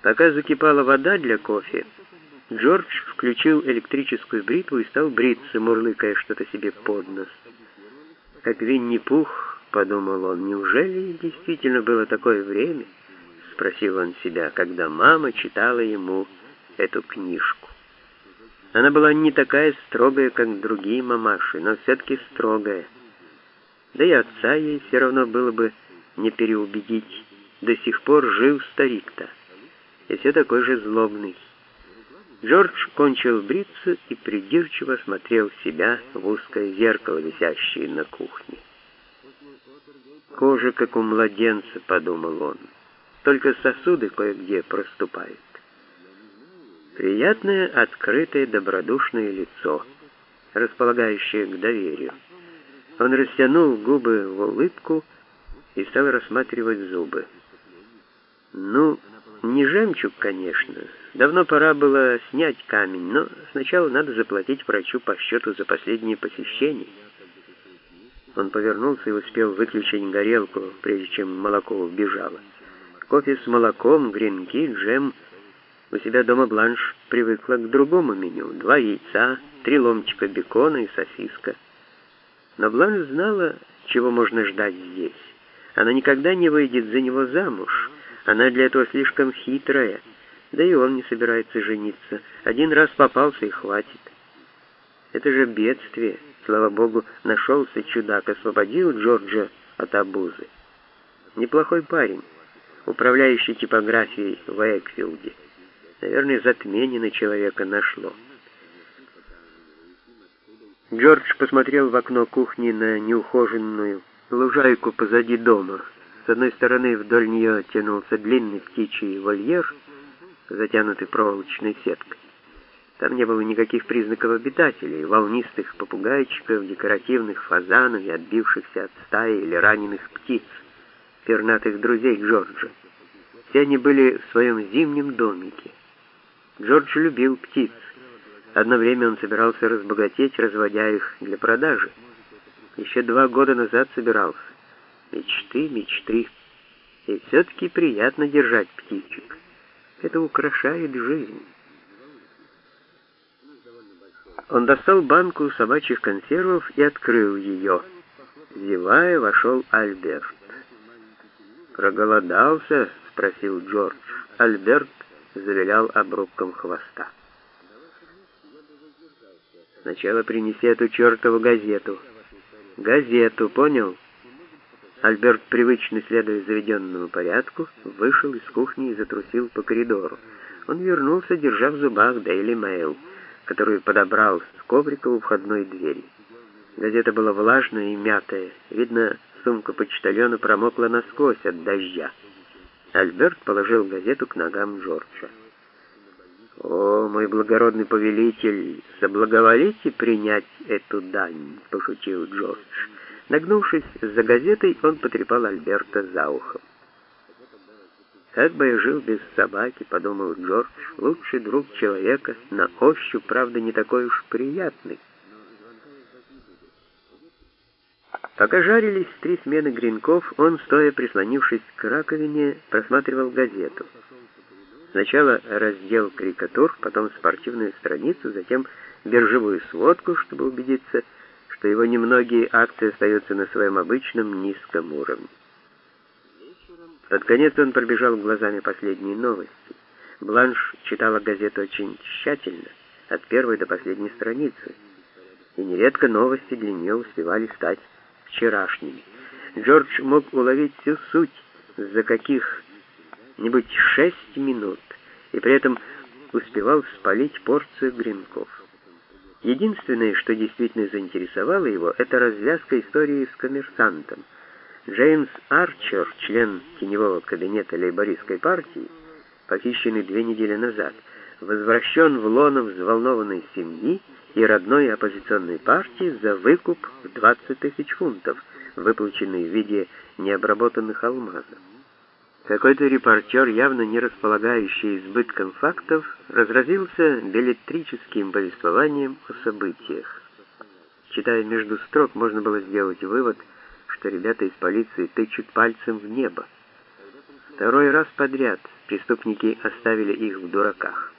Пока закипала вода для кофе, Джордж включил электрическую бритву и стал бриться, мурлыкая что-то себе под нос. «Как Винни-Пух», — подумал он, — «неужели действительно было такое время?» — спросил он себя, когда мама читала ему эту книжку. Она была не такая строгая, как другие мамаши, но все-таки строгая. Да и отца ей все равно было бы не переубедить. До сих пор жив старик-то, и все такой же злобный. Джордж кончил бриться и придирчиво смотрел себя в узкое зеркало, висящее на кухне. «Кожа, как у младенца», — подумал он, — «только сосуды кое-где проступают». Приятное, открытое, добродушное лицо, располагающее к доверию. Он растянул губы в улыбку и стал рассматривать зубы. Ну, не жемчуг, конечно. Давно пора было снять камень, но сначала надо заплатить врачу по счету за последнее посещение. Он повернулся и успел выключить горелку, прежде чем молоко убежало. Кофе с молоком, гренки, джем. У себя дома Бланш привыкла к другому меню. 2 яйца, 3 ломтика бекона и сосиска. Но Бланш знала, чего можно ждать здесь. Она никогда не выйдет за него замуж. Она для этого слишком хитрая. Да и он не собирается жениться. 1 раз попался и хватит. Это же бедствие. Слава богу, нашелся чудак, освободил Джорджа от обузы. Неплохой парень, управляющий типографией в Экфилде. Наверное, затмение на человека нашло. Джордж посмотрел в окно кухни на неухоженную лужайку позади дома. С одной стороны вдоль нее тянулся длинный птичий вольер, затянутый проволочной сеткой. Там не было никаких признаков обитателей, волнистых попугайчиков, декоративных фазанов и отбившихся от стаи или раненых птиц, пернатых друзей Джорджа. Все они были в своем зимнем домике. Джордж любил птиц. Одно время он собирался разбогатеть, разводя их для продажи. Еще 2 года назад собирался. Мечты, мечты. И все-таки приятно держать птичек. Это украшает жизнь. Он достал банку собачьих консервов и открыл ее. Зевая, вошел Альберт. «Проголодался?» — спросил Джордж. Альберт завилял обрубком хвоста. «Сначала принеси эту чертову газету». «Газету, понял?» Альберт, привычно следуя заведенному порядку, вышел из кухни и затрусил по коридору. Он вернулся, держа в зубах Daily Mail, которую подобрал с коврика у входной двери. Газета была влажная и мятая. Видно, сумка почтальона промокла насквозь от дождя. Альберт положил газету к ногам Джорджа. «О, мой благородный повелитель, соблаговолите принять эту дань», — пошутил Джордж. Нагнувшись за газетой, он потрепал Альберта за ухом. «Как бы я жил без собаки», — подумал Джордж, — «лучший друг человека, на ощупь, правда, не такой уж приятный». Пока жарились 3 смены гренков, он, стоя прислонившись к раковине, просматривал газету. Сначала раздел «Карикатур», потом спортивную страницу, затем биржевую сводку, чтобы убедиться, что его немногие акции остаются на своем обычном низком уровне. Под конец он пробежал глазами последние новости. Бланш читала газету очень тщательно, от первой до последней страницы, и нередко новости для нее успевали стать вчерашними. Джордж мог уловить всю суть за каких-нибудь 6 минут, и при этом успевал спалить порцию гренков. Единственное, что действительно заинтересовало его, это развязка истории с коммерсантом. Джеймс Арчер, член теневого кабинета лейбористской партии, похищенный 2 недели назад, возвращен в лоно взволнованной семьи и родной оппозиционной партии за выкуп в 20 000 фунтов, выплаченный в виде необработанных алмазов. Какой-то репортер, явно не располагающий избытком фактов, разразился беллетрическим повествованием о событиях. Читая между строк, можно было сделать вывод, что ребята из полиции тычут пальцем в небо. Второй раз подряд преступники оставили их в дураках.